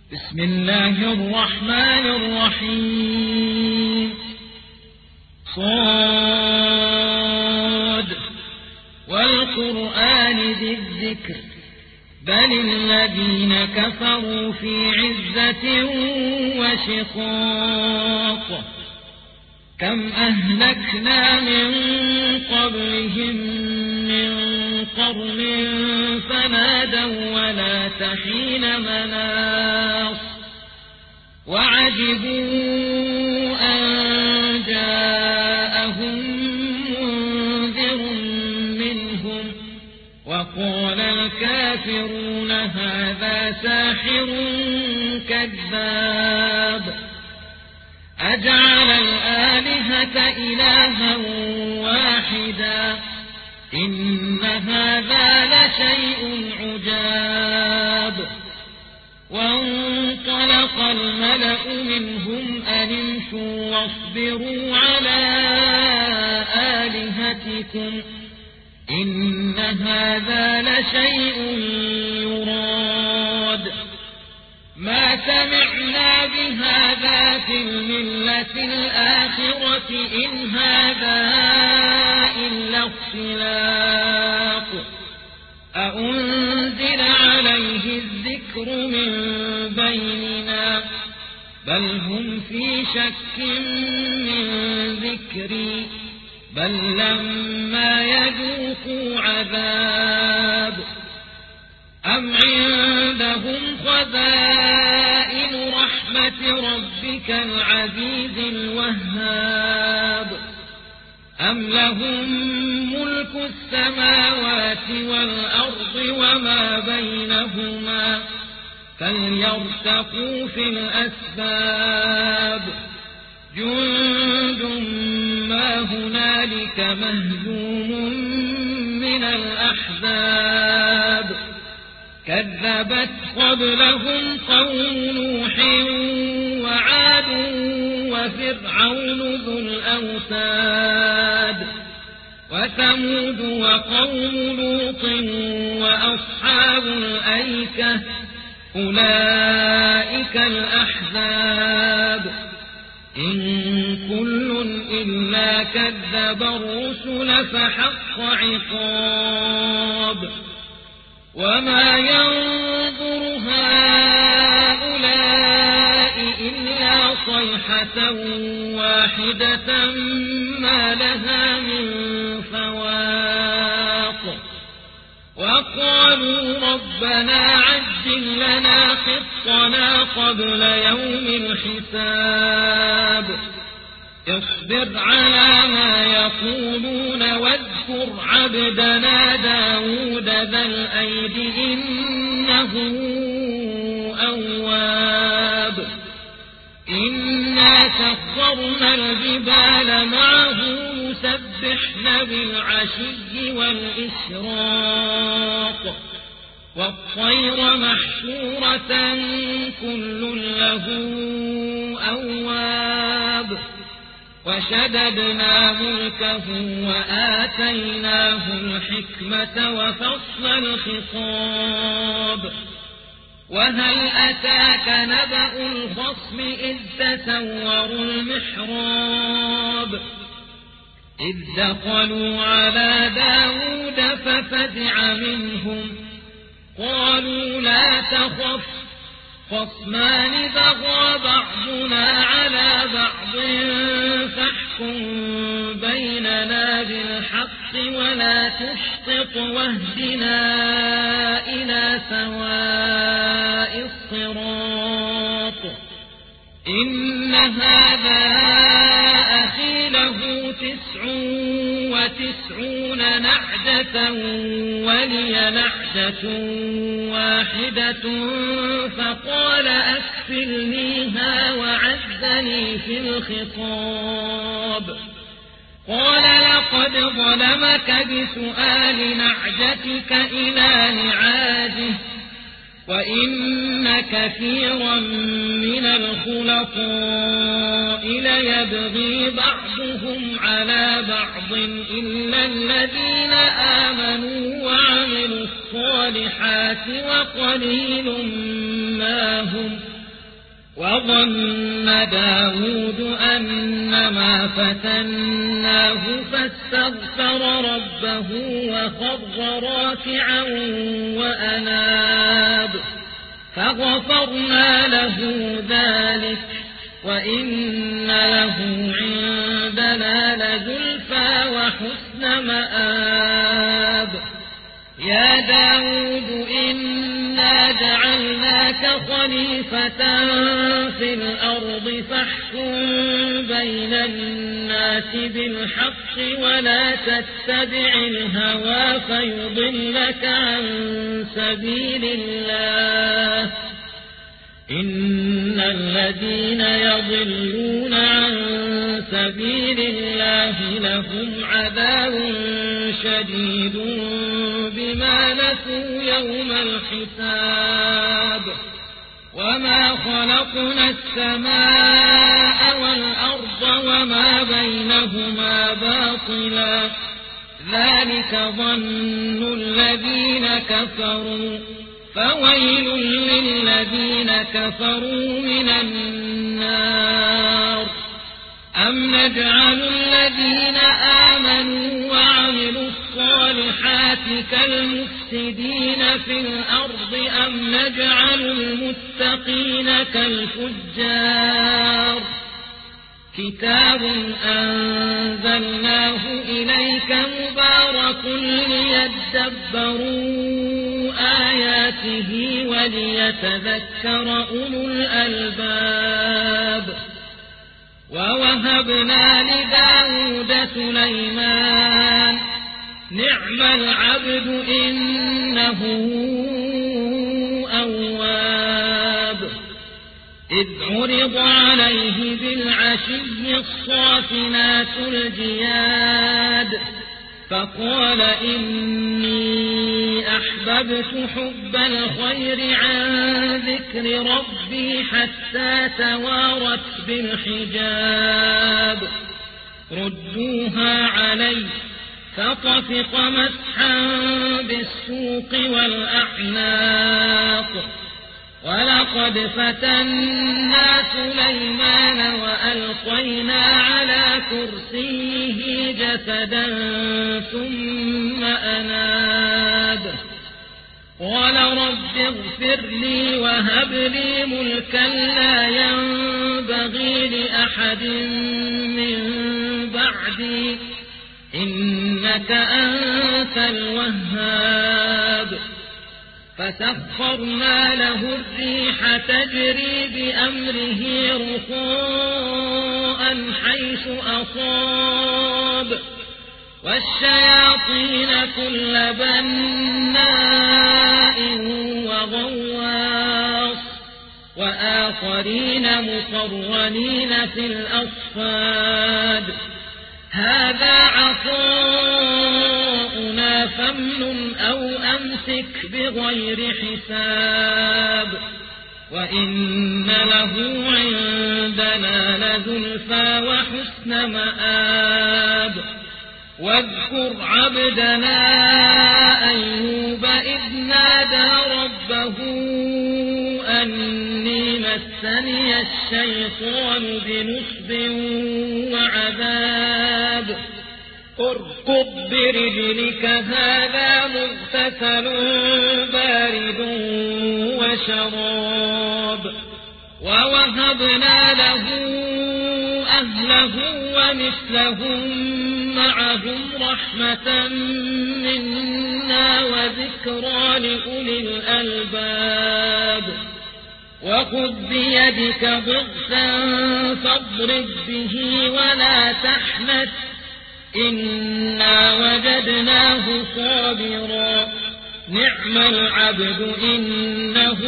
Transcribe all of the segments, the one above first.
بسم الله الرحمن الرحيم صاد والقرآن ذي الذكر بل الذين كفروا في عزة وشقاق كم أهلكنا من قبلهم من قرن فنادوا ولا تحين مناص وعجبوا أن جاءهم منذر منهم وقال الكافرون هذا ساحر كذاب أجعل الآلهة إلها واحدا إن هذا لشيء عجاب وانطلق الملأ منهم أن امشوا واصبروا على آلهتكم إن هذا لشيء يراد ما سمعنا بهذا في الملة الآخرة إن هذا إلا اختلاق أأنزل عليه الذكر من بيننا بل هم في شك من ذكري بل لما يذوقوا عذاب أم عندهم خزائن رحمة ربك العزيز الوهاب أم لهم ملك السماوات والأرض وما بينهما فليرتقوا في الأسباب جند ما هنالك مهزوم من الأحزاب كذبت قبلهم قوم نوح وعاد وفرعون ذو الأوتاد وثمود وقوم لوط وأصحاب الأيكة أولئك الأحزاب إن كل إلا كذب الرسل فحق عقاب وما ينظر هؤلاء إلا صيحة واحدة ما لها من فواق وقالوا ربنا عجل لنا قطنا قبل يوم الحساب اصبر على ما يقولون واذكر عبدنا داود ذا الأيد إنه أواب إنا سخرنا الجبال معه يسبحن بالعشي والإشراق والطير محشورة كل له أواب وشددنا ملكه وآتيناه الحكمة وفصل الخطاب وهل أتاك نبأ الخصم إذ تسوروا المحراب إذ دخلوا على داود ففزع منهم قالوا لا تخف خصمان بغى بعضنا على بعض فاحكم بيننا بالحق ولا تشطط واهدنا إلى سواء الصراط إن هذا أخي له 99 نعجة ولي نعجة واحدة فقال أكفلنيها وعزني في الخطاب قال لقد ظلمك بسؤال نعجتك إلى نعاجه وإن كثيرا من الخلطاء ليبغي بعضهم على بعض إلا الذين آمنوا وعملوا الصالحات وقليل ما هم وظن داود أنما فتناه فاستغفر ربه وخر راكعا وأناب فغفرنا له ذلك وإن له عندنا لزلفى وحسن مآب يا داود إنا جعلناك خليفة في الأرض فاحكم بين الناس بالحق ولا تتبع الهوى فيضلك عن سبيل الله إن الذين يضلون عن سبيل الله لهم عذاب شديد بما نسوا يوم الحساب وما خلقنا السماء والأرض وما بينهما باطلا ذلك ظن الذين كفروا فويل للذين كفروا من النار أم نجعل الذين آمنوا وعملوا الصالحات كالمفسدين في الأرض أم نجعل المتقين كالفجار كتاب أنزلناه إليك مبارك ليدبروا آياته وليتذكر أولو الألباب ووهبنا لداود سليمان نعم العبد إنه أواب إذ عرض عليه بالعشي الصافنات الجياد فقال إني أحببت حب الخير عن ذكر ربي حتى توارت بالحجاب ردوها علي فطفق مسحا بالسوق والأعناق ولقد فتنا سليمان وألقينا على كرسيه جسدا ثم أناب قال رب اغفر لي وهب لي ملكا لا ينبغي لأحد من بعدي إنك أنت الوهاب فسخرنا له الريح تجري بأمره رخاء حيث أصاب والشياطين كل بناء وغواص وآخرين مقرنين في الأصفاد هذا عطاؤنا فامنن أو أمسك بغير حساب وإن له عندنا لزلفى وحسن مآب واذكر عبدنا أيوب إذ نادى ربه أني مسني الشيطان بنصب وعذاب اركض برجلك هذا مغتسل بارد وشراب ووهبنا له أهله ومثلهم معهم رحمة منا وذكرى لأولي الألباب وخذ بيدك ضغثا فاضرب به ولا تحنث إنا وجدناه صابرا نعم العبد إنه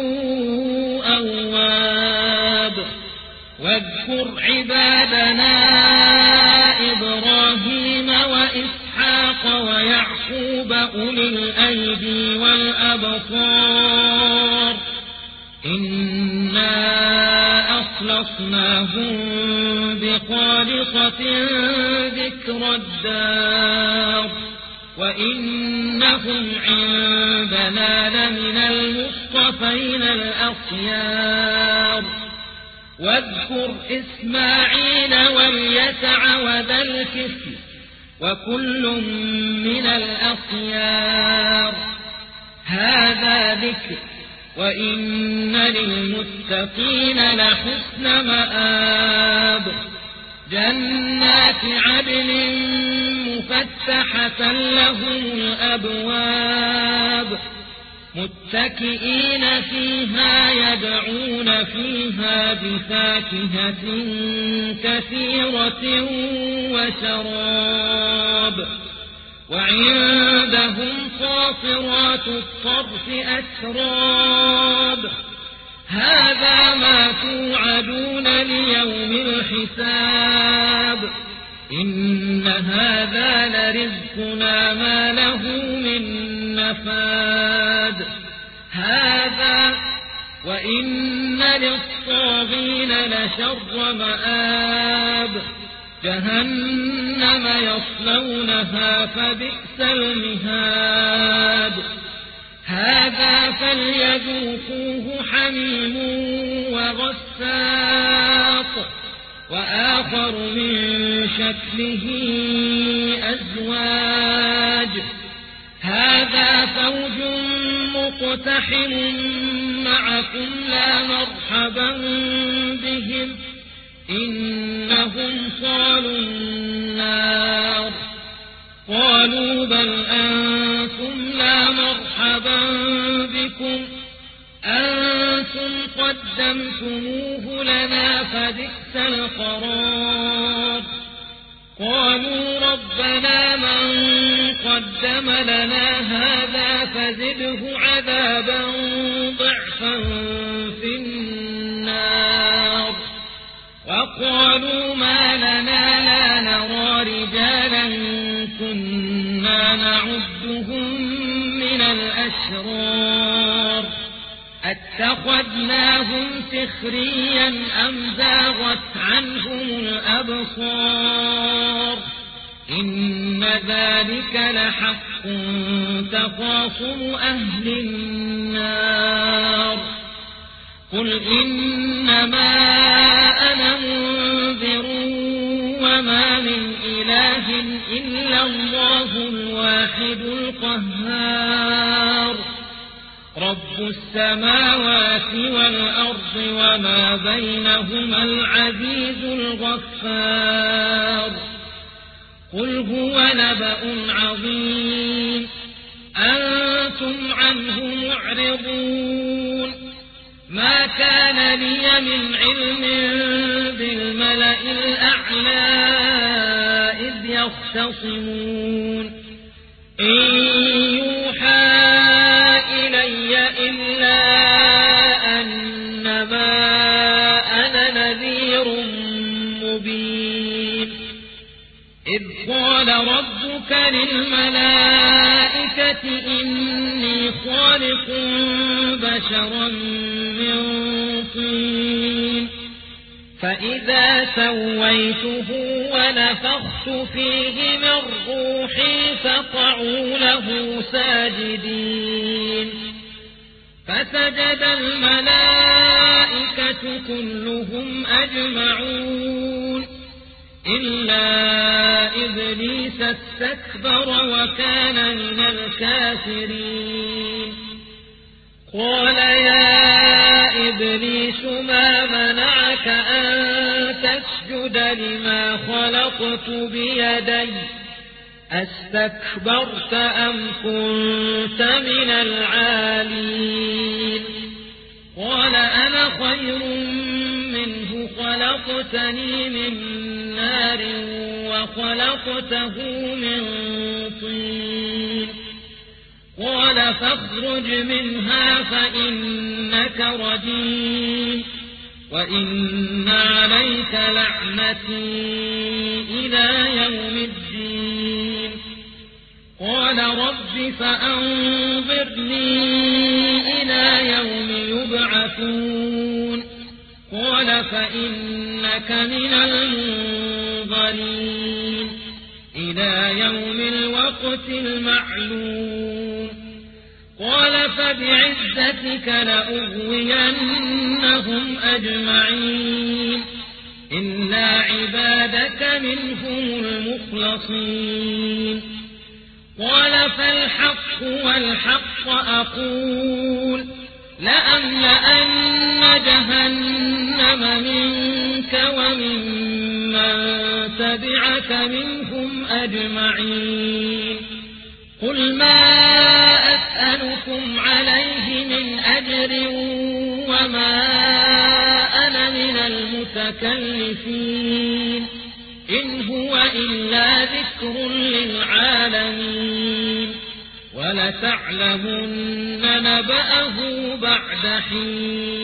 أواب واذكر عبادنا إبراهيم وإسحاق ويعقوب أولي الأيدي والأبصار إنا أخلصناهم بخالصة ذكر الدار وإنهم عندنا لمن المصطفين الأخيار واذكر إسماعيل واليسع وذا الكفل وكل من الأخيار هذا ذكر وإن للمتقين لحسن مآب جنات عدن مفتحة لهم الأبواب متكئين فيها يدعون فيها بفاكهة كثيرة وشراب وعندهم قاصرات الطرف أتراب هذا ما توعدون ليوم الحساب إن هذا لرزقنا ما له من نفاد هذا وإن للطاغين لشر مآب جهنم يصلونها فبئس المهاد هذا فليذوقوه حميم وغساق وآخر من شكله أزواج هذا فوج مقتحم معكم لا مرحبا بهم إنهم صالوا النار قالوا بل أنتم لا مرحبا بكم أنتم قدمتموه لنا فبئس القرار قالوا ربنا من قدم لنا هذا فزده عذابا ضعفا في النار وقالوا ما لنا لا نرى رجالا كنا نعدهم من الأشرار اتخذناهم سخريا أم زاغت عنهم الأبصار إن ذلك لحق تخاصم أهل النار قل إنما أنا منذر وما من إله إلا الله الواحد القهار رب السماوات والأرض وما بينهما العزيز الغفار قل هو نبأ عظيم أنتم عنه معرضون ما كان لي من علم بالملأ الأعلى إذ يختصمون إن يوحى إلي إلا أنما أنا نذير مبين إذ قال ربك للملائكة إني خالق بشرا من طين فإذا سويته ونفخت فيه من روحي فقعوا له ساجدين فسجد الملائكة كلهم أجمعون إلا إبليس استكبر وكان من الكافرين قال يا إبليس ما منعك أن تسجد لما خلقت بيدي أستكبرت أم كنت من العالين قال أنا خير منه خلقتني من نار وخلقته من طين قال فاخرج منها فإنك رجيم وإن عليك لعنتي إلى يوم الدين قال رب فأنظرني إلى يوم يبعثون قال فإنك من المنظرين إلى يوم الوقت المعلوم قال فبعزتك لأغوينهم أجمعين إلا عبادك منهم المخلصين قال فالحق والحق أقول لأملأن جهنم منك وممن تبعك منهم أجمعين قل ما أسألكم عليه من أجر وما أنا من المتكلفين إن هو إلا ذكر للعالمين ولتعلمن نبأه بعد حين